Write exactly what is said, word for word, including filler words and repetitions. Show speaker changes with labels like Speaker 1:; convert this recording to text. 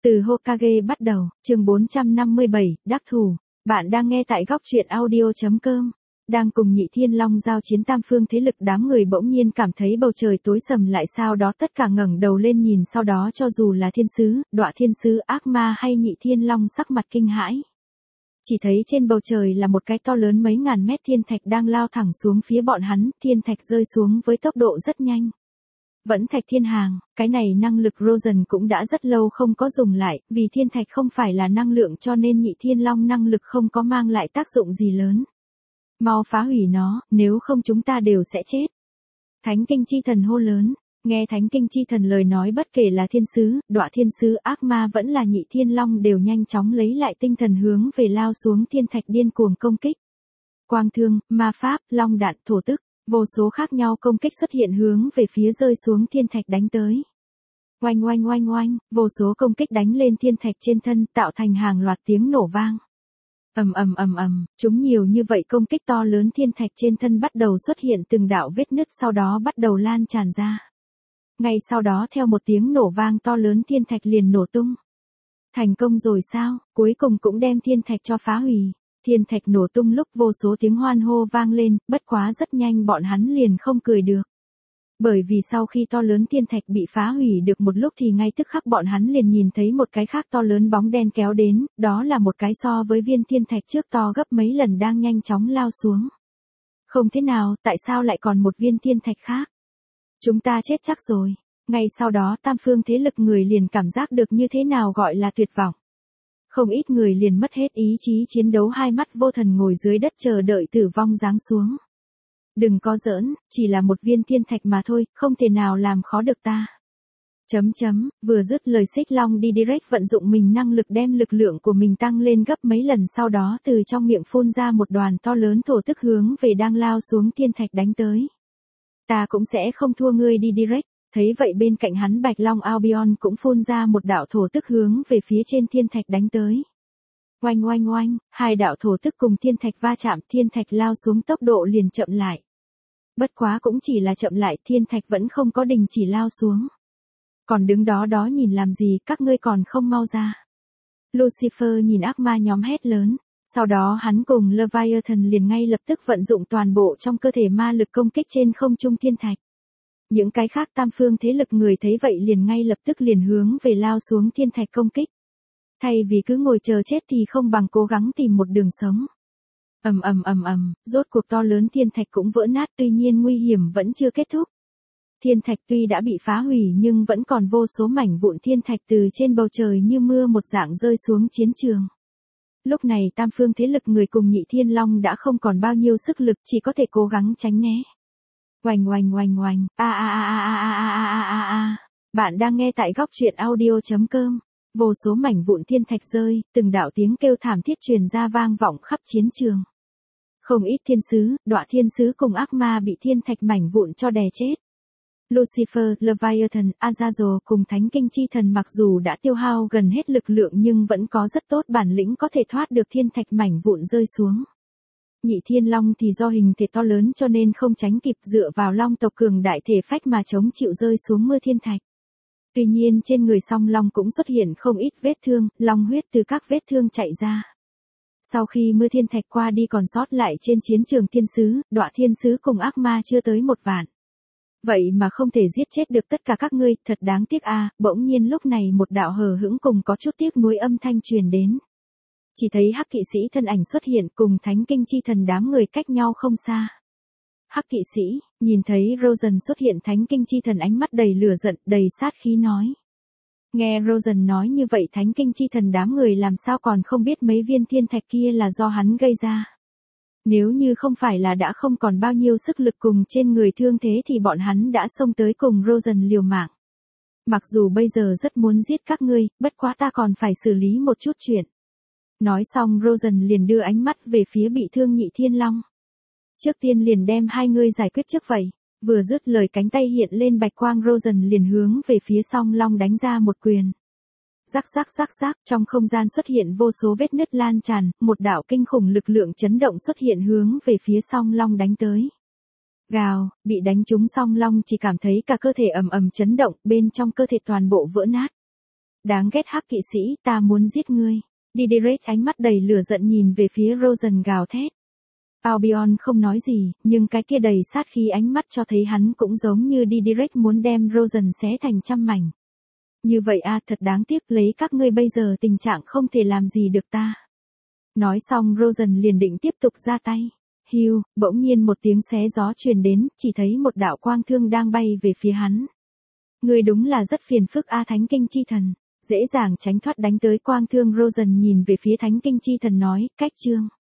Speaker 1: Từ Hokage bắt đầu, chương bốn trăm năm mươi bảy, đắc thủ. Bạn đang nghe tại góc truyện audio chấm com. Đang cùng Nhị Thiên Long giao chiến tam phương thế lực, đám người bỗng nhiên cảm thấy bầu trời tối sầm lại, sau đó tất cả ngẩng đầu lên nhìn, sau đó cho dù là thiên sứ, đọa thiên sứ, ác ma hay Nhị Thiên Long sắc mặt kinh hãi. Chỉ thấy trên bầu trời là một cái to lớn mấy ngàn mét thiên thạch đang lao thẳng xuống phía bọn hắn, thiên thạch rơi xuống với tốc độ rất nhanh. Vẫn thạch thiên hàng, cái này năng lực Rosen cũng đã rất lâu không có dùng lại, vì thiên thạch không phải là năng lượng cho nên Nhị Thiên Long năng lực không có mang lại tác dụng gì lớn. Mau phá hủy nó, nếu không chúng ta đều sẽ chết. Thánh Kinh Chi Thần hô lớn, nghe Thánh Kinh Chi Thần lời nói, bất kể là thiên sứ, đọa thiên sứ, ác ma vẫn là Nhị Thiên Long đều nhanh chóng lấy lại tinh thần hướng về lao xuống thiên thạch điên cuồng công kích. Quang thương, ma pháp, long đạn, thổ tức. Vô số khác nhau công kích xuất hiện hướng về phía rơi xuống thiên thạch đánh tới. Oanh oanh oanh oanh, vô số công kích đánh lên thiên thạch trên thân, tạo thành hàng loạt tiếng nổ vang. Ầm ầm ầm ầm, chúng nhiều như vậy công kích to lớn, thiên thạch trên thân bắt đầu xuất hiện từng đạo vết nứt, sau đó bắt đầu lan tràn ra. Ngay sau đó theo một tiếng nổ vang to lớn, thiên thạch liền nổ tung. Thành công rồi sao, cuối cùng cũng đem thiên thạch cho phá hủy. Thiên thạch nổ tung lúc vô số tiếng hoan hô vang lên, bất quá rất nhanh bọn hắn liền không cười được. Bởi vì sau khi to lớn thiên thạch bị phá hủy được một lúc thì ngay tức khắc bọn hắn liền nhìn thấy một cái khác to lớn bóng đen kéo đến, đó là một cái so với viên thiên thạch trước to gấp mấy lần đang nhanh chóng lao xuống. Không thế nào, tại sao lại còn một viên thiên thạch khác? Chúng ta chết chắc rồi. Ngay sau đó tam phương thế lực người liền cảm giác được như thế nào gọi là tuyệt vọng. Không ít người liền mất hết ý chí chiến đấu, hai mắt vô thần ngồi dưới đất chờ đợi tử vong giáng xuống. Đừng có giỡn, chỉ là một viên thiên thạch mà thôi, không thể nào làm khó được ta. Chấm chấm, vừa dứt lời Xích Long đi direct vận dụng mình năng lực đem lực lượng của mình tăng lên gấp mấy lần, sau đó từ trong miệng phun ra một đoàn to lớn thổ tức hướng về đang lao xuống thiên thạch đánh tới. Ta cũng sẽ không thua ngươi đi direct. Thấy vậy bên cạnh hắn Bạch Long Albion cũng phun ra một đạo thổ tức hướng về phía trên thiên thạch đánh tới. Oanh oanh oanh, hai đạo thổ tức cùng thiên thạch va chạm, thiên thạch lao xuống tốc độ liền chậm lại. Bất quá cũng chỉ là chậm lại, thiên thạch vẫn không có đình chỉ lao xuống. Còn đứng đó đó nhìn làm gì, các ngươi còn không mau ra. Lucifer nhìn ác ma nhóm hét lớn. Sau đó hắn cùng Leviathan liền ngay lập tức vận dụng toàn bộ trong cơ thể ma lực công kích trên không trung thiên thạch. Những cái khác tam phương thế lực người thấy vậy liền ngay lập tức liền hướng về lao xuống thiên thạch công kích. Thay vì cứ ngồi chờ chết thì không bằng cố gắng tìm một đường sống. Ầm ầm ầm ầm, rốt cuộc to lớn thiên thạch cũng vỡ nát, tuy nhiên nguy hiểm vẫn chưa kết thúc. Thiên thạch tuy đã bị phá hủy nhưng vẫn còn vô số mảnh vụn thiên thạch từ trên bầu trời như mưa một dạng rơi xuống chiến trường. Lúc này tam phương thế lực người cùng Nhị Thiên Long đã không còn bao nhiêu sức lực, chỉ có thể cố gắng tránh né. Oanh oanh oanh oanh, a a a a a a a a a. Bạn đang nghe tại góc truyện audio chấm com. Vô số mảnh vụn thiên thạch rơi, từng đạo tiếng kêu thảm thiết truyền ra vang vọng khắp chiến trường. Không ít thiên sứ, đọa thiên sứ cùng ác ma bị thiên thạch mảnh vụn cho đè chết. Lucifer, Leviathan, Azazel cùng Thánh Kinh Chi Thần mặc dù đã tiêu hao gần hết lực lượng nhưng vẫn có rất tốt bản lĩnh có thể thoát được thiên thạch mảnh vụn rơi xuống. Nhị Thiên Long thì do hình thể to lớn cho nên không tránh kịp, dựa vào long tộc cường đại thể phách mà chống chịu rơi xuống mưa thiên thạch. Tuy nhiên trên người song long cũng xuất hiện không ít vết thương, long huyết từ các vết thương chảy ra. Sau khi mưa thiên thạch qua đi còn sót lại trên chiến trường thiên sứ, đọa thiên sứ cùng ác ma chưa tới một vạn. Vậy mà không thể giết chết được tất cả các ngươi, thật đáng tiếc a. À. Bỗng nhiên lúc này một đạo hờ hững cùng có chút tiếc nuối âm thanh truyền đến. Chỉ thấy Hắc Kỵ Sĩ thân ảnh xuất hiện cùng Thánh Kinh Chi Thần đám người cách nhau không xa. Hắc Kỵ Sĩ, nhìn thấy Rosen xuất hiện, Thánh Kinh Chi Thần ánh mắt đầy lửa giận, đầy sát khí nói. Nghe Rosen nói như vậy Thánh Kinh Chi Thần đám người làm sao còn không biết mấy viên thiên thạch kia là do hắn gây ra. Nếu như không phải là đã không còn bao nhiêu sức lực cùng trên người thương thế thì bọn hắn đã xông tới cùng Rosen liều mạng. Mặc dù bây giờ rất muốn giết các ngươi, bất quá ta còn phải xử lý một chút chuyện. Nói xong Rosen liền đưa ánh mắt về phía bị thương Nhị Thiên Long. Trước tiên liền đem hai ngươi giải quyết trước vậy. Vừa dứt lời cánh tay hiện lên bạch quang, Rosen liền hướng về phía song long đánh ra một quyền. Rắc rắc rắc rắc, trong không gian xuất hiện vô số vết nứt lan tràn, một đạo kinh khủng lực lượng chấn động xuất hiện hướng về phía song long đánh tới. Gào, bị đánh trúng song long chỉ cảm thấy cả cơ thể ầm ầm chấn động, bên trong cơ thể toàn bộ vỡ nát. Đáng ghét hắc kỵ sĩ, ta muốn giết ngươi. Diderot ánh mắt đầy lửa giận nhìn về phía Rosen gào thét. Albion không nói gì, nhưng cái kia đầy sát khí ánh mắt cho thấy hắn cũng giống như Diderot muốn đem Rosen xé thành trăm mảnh. Như vậy a, thật đáng tiếc, lấy các ngươi bây giờ tình trạng không thể làm gì được ta. Nói xong Rosen liền định tiếp tục ra tay. Hưu, bỗng nhiên một tiếng xé gió truyền đến, chỉ thấy một đạo quang thương đang bay về phía hắn. Ngươi đúng là rất phiền phức a Thánh Kinh Chi Thần. Dễ dàng tránh thoát đánh tới quang thương. Rosen nhìn về phía Thánh Kinh Chi Thần nói, cách chương.